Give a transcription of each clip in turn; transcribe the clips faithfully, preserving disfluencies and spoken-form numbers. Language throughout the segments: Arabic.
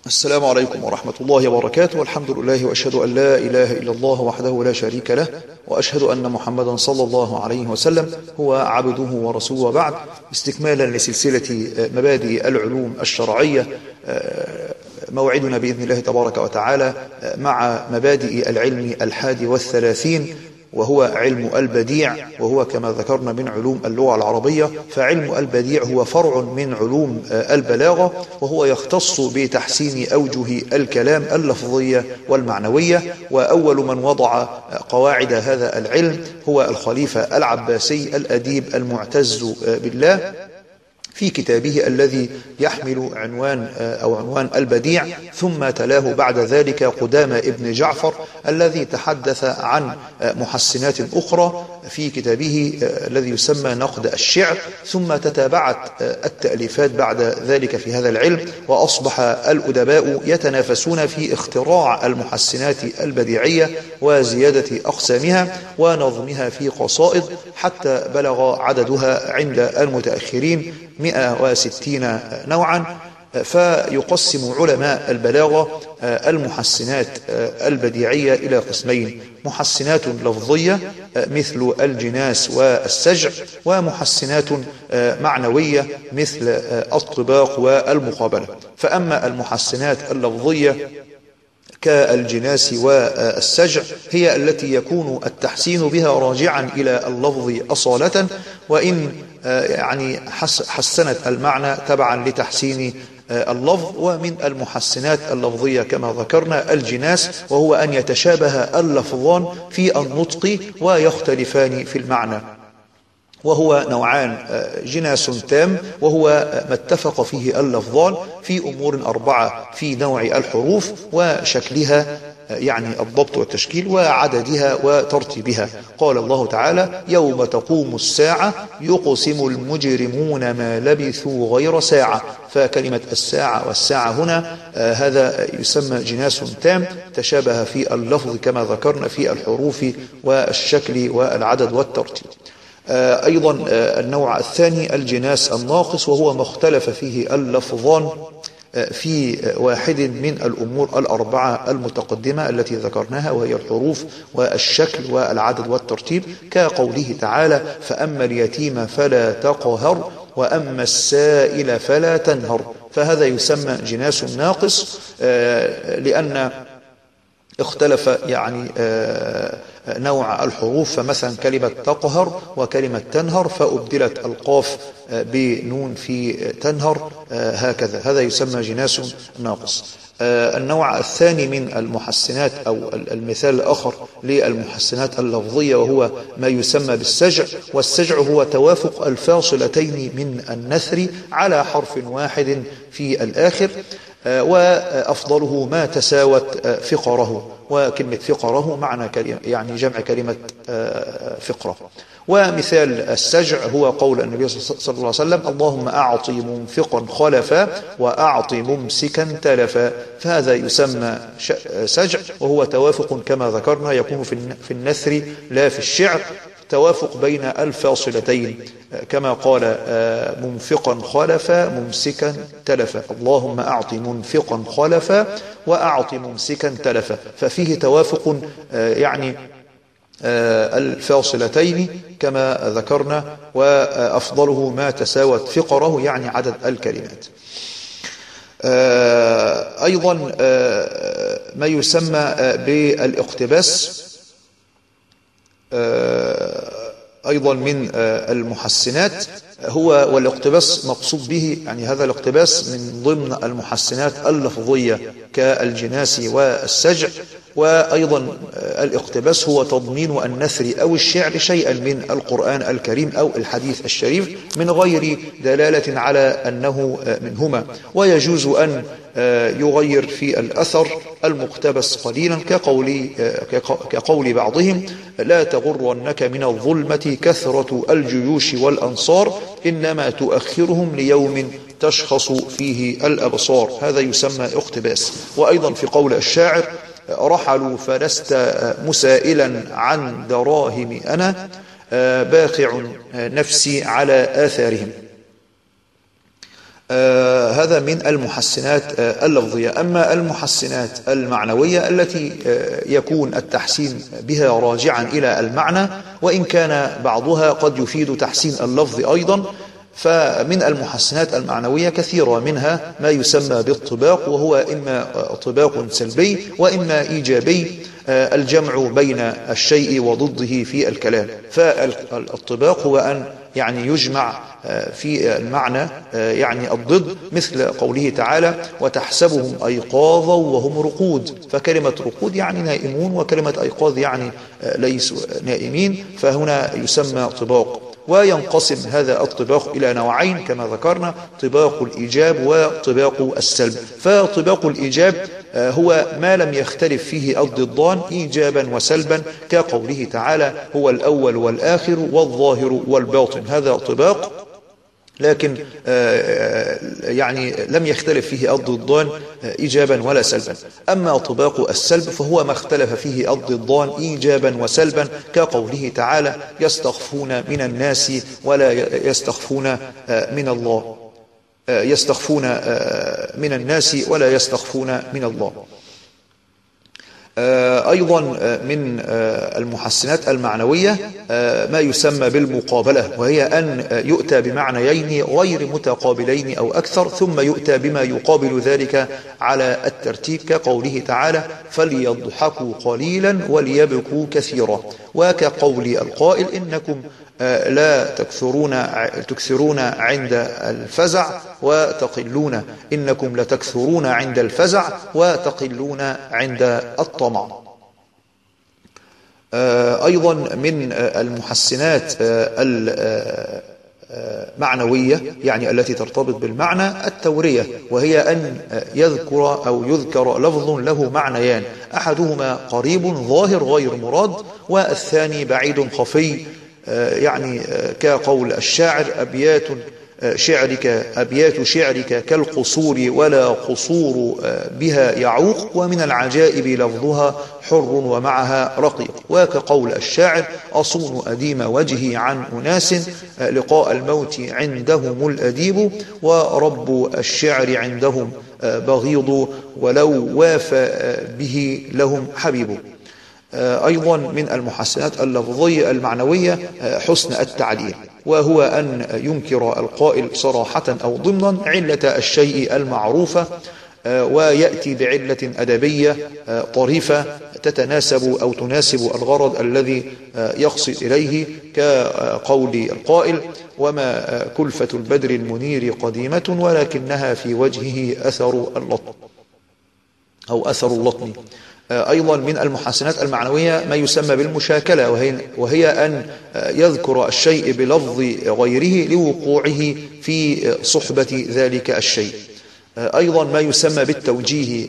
السلام عليكم ورحمة الله وبركاته، والحمد لله، وأشهد أن لا إله إلا الله وحده لا شريك له، وأشهد أن محمدا صلى الله عليه وسلم هو عبده ورسوله. وبعد، استكمالا لسلسلة مبادئ العلوم الشرعية، موعدنا بإذن الله تبارك وتعالى مع مبادئ العلم الحادي والثلاثين، وهو علم البديع، وهو كما ذكرنا من علوم اللغة العربية. فعلم البديع هو فرع من علوم البلاغة، وهو يختص بتحسين أوجه الكلام اللفظية والمعنوية. وأول من وضع قواعد هذا العلم هو الخليفة العباسي الأديب المعتز بالله في كتابه الذي يحمل عنوان أو عنوان البديع، ثم تلاه بعد ذلك قدامى ابن جعفر الذي تحدث عن محسنات أخرى في كتابه الذي يسمى نقد الشعر، ثم تتابعت التأليفات بعد ذلك في هذا العلم، وأصبح الأدباء يتنافسون في اختراع المحسنات البديعية وزيادة أقسامها ونظمها في قصائد، حتى بلغ عددها عند المتأخرين مئة وستين نوعا. فيقسم علماء البلاغة المحسنات البديعية إلى قسمين: محسنات لفظية مثل الجناس والسجع، ومحسنات معنوية مثل الطباق والمقابلة. فأما المحسنات اللفظية كالجناس والسجع هي التي يكون التحسين بها راجعا إلى اللفظ أصالة، وإن يعني حسنت المعنى تبعا لتحسين اللفظ. ومن المحسنات اللفظية كما ذكرنا الجناس، وهو أن يتشابه اللفظان في النطق ويختلفان في المعنى، وهو نوعان: جناس تام، وهو ما اتفق فيه اللفظان في أمور أربعة في نوع الحروف وشكلها، يعني الضبط والتشكيل، وعددها وترتيبها. قال الله تعالى: يوم تقوم الساعة يقسم المجرمون ما لبثوا غير ساعة. فكلمة الساعة والساعة هنا آه هذا يسمى جناس تام، تشابه في اللفظ كما ذكرنا في الحروف والشكل والعدد والترتيب. آه أيضا آه النوع الثاني الجناس الناقص، وهو ما اختلف فيه اللفظان في واحد من الأمور الأربعة المتقدمة التي ذكرناها، وهي الحروف والشكل والعدد والترتيب، كقوله تعالى: فأما اليتيم فلا تقهر وأما السائل فلا تنهر. فهذا يسمى جناس ناقص لأن اختلف يعني نوع الحروف. فمثلا كلمة تقهر وكلمة تنهر فأبدلت القاف بنون في تنهر، هكذا. هذا يسمى جناس ناقص. النوع الثاني من المحسنات أو المثال الآخر للمحسنات اللفظية وهو ما يسمى بالسجع. والسجع هو توافق الفاصلتين من النثر على حرف واحد في الآخر، وأفضله ما تساوت فقره. وكلمة فقره معنى يعني جمع كلمة فقرة. ومثال السجع هو قول النبي صلى الله عليه وسلم: اللهم أعطي منفقا خلفا وأعطي ممسكا تلفا. فهذا يسمى سجع، وهو توافق كما ذكرنا يكون في النثر لا في الشعر، توافق بين الفاصلتين، كما قال: منفقا خلفا ممسكا تلفا. اللهم أعطي منفقا خلفا وأعطي ممسكا تلفا. ففيه توافق يعني الفاصلتين كما ذكرنا، وأفضله ما تساوت فقره يعني عدد الكلمات. أيضا ما يسمى بالاقتباس أيضا من المحسنات، هو والاقتباس مقصود به يعني هذا الاقتباس من ضمن المحسنات اللفظية كالجناس والسجع. وأيضا الاقتباس هو تضمين النثر أو الشعر شيئا من القرآن الكريم أو الحديث الشريف من غير دلالة على أنه منهما. ويجوز أن يغير في الأثر المقتبس قليلا، كقول, كقول بعضهم: لا تغرنك من الظلمة كثرة الجيوش والأنصار، إنما تؤخرهم ليوم تشخص فيه الأبصار. هذا يسمى اقتباس. وأيضا في قول الشاعر: رحلوا فلست مسائلا عن دراهم أنا باقع نفسي على آثارهم. آه هذا من المحسنات آه اللفظية. أما المحسنات المعنوية التي آه يكون التحسين بها راجعا إلى المعنى، وإن كان بعضها قد يفيد تحسين اللفظ أيضا، فمن المحسنات المعنوية كثيرة، منها ما يسمى بالطباق، وهو إما طباق سلبي وإما إيجابي، الجمع بين الشيء وضده في الكلام. فالطباق هو أن يعني يجمع في المعنى يعني الضد، مثل قوله تعالى وتحسبهم أيقاظا وهم رقود، فكلمة رقود يعني نائمون، وكلمة أيقاظ يعني ليسوا نائمين، فهنا يسمى طباق. وينقسم هذا الطباق إلى نوعين كما ذكرنا، طباق الإيجاب وطباق السلب. فطباق الإيجاب هو ما لم يختلف فيه الضدان إيجابا وسلبا، كقوله تعالى هو الأول والآخر والظاهر والباطن، هذا طباق لكن يعني لم يختلف فيه الضدان إيجابا ولا سلبا. أما طباق السلب فهو ما اختلف فيه الضدان إيجابا وسلبا، كقوله تعالى يستخفون من الناس ولا يستخفون من الله، يستخفون من الناس ولا يستخفون من الله. أيضا من المحسنات المعنوية ما يسمى بالمقابلة، وهي أن يؤتى بمعنيين غير متقابلين أو أكثر، ثم يؤتى بما يقابل ذلك على الترتيب، كقوله تعالى فليضحكوا قليلا وليبكوا كثيرا، وكقول القائل إنكم لا تكثرون تكثرون عند الفزع وتقلون، إنكم لتكثرون عند الفزع وتقلون عند الطمع. أيضا من المحسنات المعنوية يعني التي ترتبط بالمعنى التورية، وهي أن يذكر أو يذكر لفظ له معنيان، أحدهما قريب ظاهر غير مراد، والثاني بعيد خفي، يعني كقول الشاعر أبيات شعرك أبيات شعرك كالقصور ولا قصور بها يعوق، ومن العجائب لفظها حر ومعها رقيق، وكقول الشاعر أصون أديم وجهي عن أناس لقاء الموت عندهم الأديب، ورب الشعر عندهم بغيض ولو وافى به لهم حبيب. أيضا من المحسنات اللفظية المعنوية حسن التعليل، وهو أن ينكر القائل صراحة أو ضمنا علة الشيء المعروفة، ويأتي بعلة أدبية طريفة تتناسب أو تناسب الغرض الذي يقصد إليه، كقول القائل وما كلفة البدر المنير قديمة ولكنها في وجهه أثر اللطم أو أثر اللطم. أيضا من المحسنات المعنوية ما يسمى بالمشاكلة، وهي, وهي أن يذكر الشيء بلفظ غيره لوقوعه في صحبة ذلك الشيء. أيضا ما يسمى بالتوجيه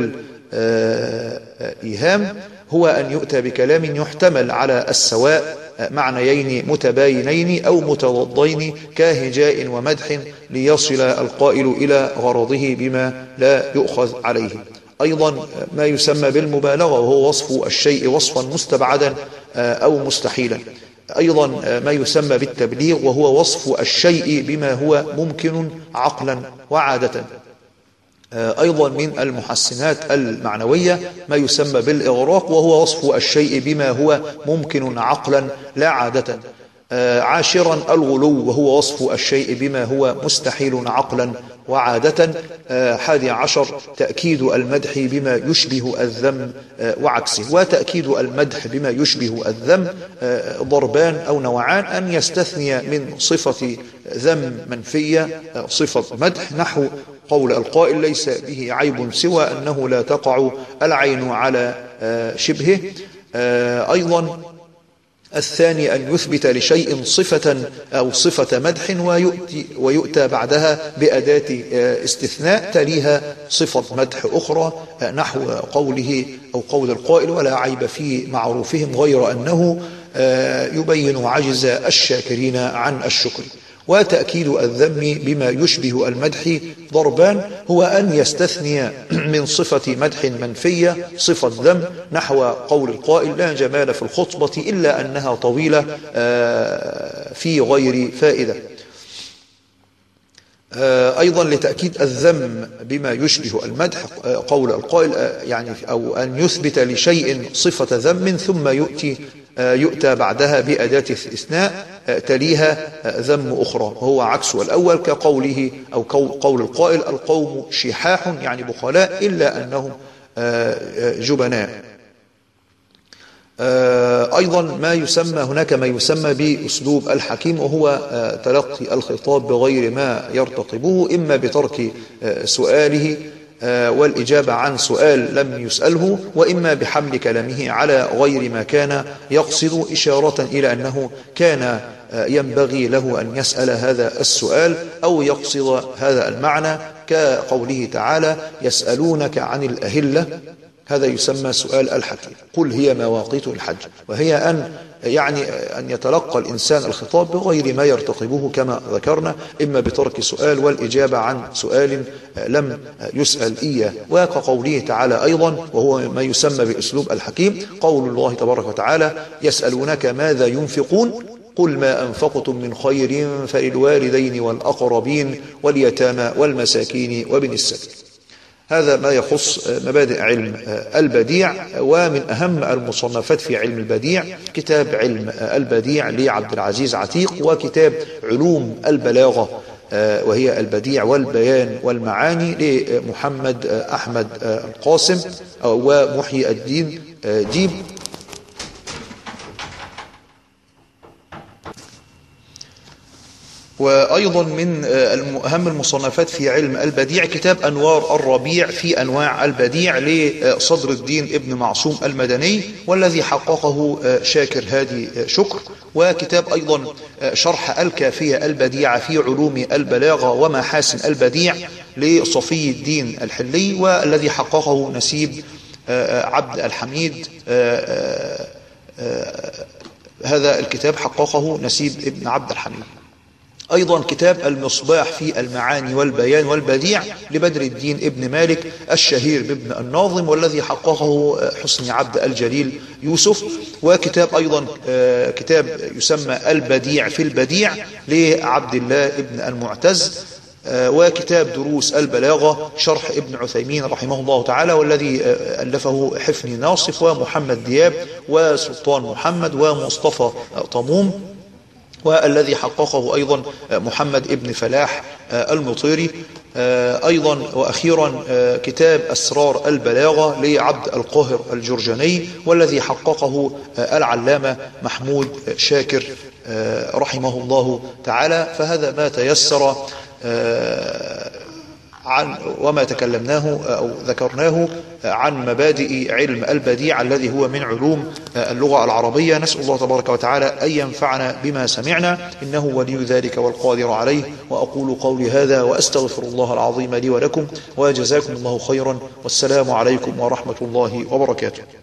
والإيهام، هو أن يؤتى بكلام يحتمل على السواء معنيين متباينين أو متضادين كهجاء ومدح ليصل القائل إلى غرضه بما لا يؤخذ عليه. أيضا ما يسمى بالمبالغة، وهو وصف الشيء وصفا مستبعدا أو مستحيلا. أيضا ما يسمى بالتبليغ، وهو وصف الشيء بما هو ممكن عقلا وعادة. أيضا من المحسنات المعنوية ما يسمى بالإغراق، وهو وصف الشيء بما هو ممكن عقلا لا عادة. عاشرا الغلو، وهو وصف الشيء بما هو مستحيل عقلا وعادة. حادي عشر تأكيد المدح بما يشبه الذم وعكسه. وتأكيد المدح بما يشبه الذم ضربان أو نوعان، أن يستثني من صفة ذم منفية صفة مدح، نحو قول القائل ليس به عيب سوى أنه لا تقع العين على شبهه. أيضا الثاني أن يثبت لشيء صفة أو صفة مدح ويؤتي ويؤتى بعدها بأداة استثناء تليها صفة مدح أخرى، نحو قوله أو قول القائل ولا عيب في معروفهم غير أنه يبين عجز الشاكرين عن الشكر. وتأكيد الذم بما يشبه المدح ضربان، هو أن يستثني من صفة مدح منفية صفة ذم، نحو قول القائل لا جمال في الخطبة إلا أنها طويلة في غير فائدة. أيضا لتأكيد الذم بما يشبه المدح قول القائل يعني أو أن يثبت لشيء صفة ذم ثم يؤتي يؤتى بعدها بأداة استثناء تليها ذم أخرى، وهو عكس الأول كقوله أو قول القائل القوم شحاح يعني بخلاء إلا أنهم جبناء. أيضا ما يسمى هناك ما يسمى بأسلوب الحكيم، وهو تلقي الخطاب بغير ما يرتقبه، إما بترك سؤاله والإجابة عن سؤال لم يسأله، وإما بحمل كلامه على غير ما كان يقصد، إشارة إلى أنه كان ينبغي له أن يسأل هذا السؤال أو يقصد هذا المعنى، كقوله تعالى يسألونك عن الأهلة، هذا يسمى سؤال الحكيم. قل هي مواقيت الحج، وهي أن يعني أن يتلقى الإنسان الخطاب بغير ما يرتقبه كما ذكرنا، إما بترك سؤال والإجابة عن سؤال لم يسأل إياه. وكقوله تعالى أيضا وهو ما يسمى بأسلوب الحكيم قول الله تبارك وتعالى يسألونك ماذا ينفقون قل ما أنفقتم من خير فللوالدين والأقربين واليتامى والمساكين وابن السبيل. هذا ما يخص مبادئ علم البديع. ومن أهم المصنفات في علم البديع كتاب علم البديع لعبد العزيز عتيق، وكتاب علوم البلاغة وهي البديع والبيان والمعاني لمحمد أحمد القاسم ومحيي الدين ديب. وأيضا من أهم المصنفات في علم البديع كتاب أنوار الربيع في أنواع البديع لصدر الدين ابن معصوم المدني، والذي حققه شاكر هادي شكر. وكتاب أيضا شرح الكافية البديعة في علوم البلاغة ومحاسن البديع لصفي الدين الحلي، والذي حققه نسيب عبد الحميد. هذا الكتاب حققه نسيب ابن عبد الحميد. أيضا كتاب المصباح في المعاني والبيان والبديع لبدر الدين ابن مالك الشهير بابن الناظم، والذي حققه حسني عبد الجليل يوسف. وكتاب أيضا كتاب يسمى البديع في البديع لعبد الله ابن المعتز. وكتاب دروس البلاغة شرح ابن عثيمين رحمه الله تعالى، والذي ألفه حفني ناصف ومحمد دياب وسلطان محمد ومصطفى طموم، والذي حققه أيضا محمد ابن فلاح المطيري. أيضا وأخيرا كتاب أسرار البلاغة لعبد القاهر الجرجاني، والذي حققه العلامة محمود شاكر رحمه الله تعالى. فهذا ما تيسر عن وما تكلمناه أو ذكرناه عن مبادئ علم البديع الذي هو من علوم اللغة العربية. نسأل الله تبارك وتعالى أن ينفعنا بما سمعنا، إنه ولي ذلك والقادر عليه. وأقول قولي هذا وأستغفر الله العظيم لي ولكم، وجزاكم الله خيرا، والسلام عليكم ورحمة الله وبركاته.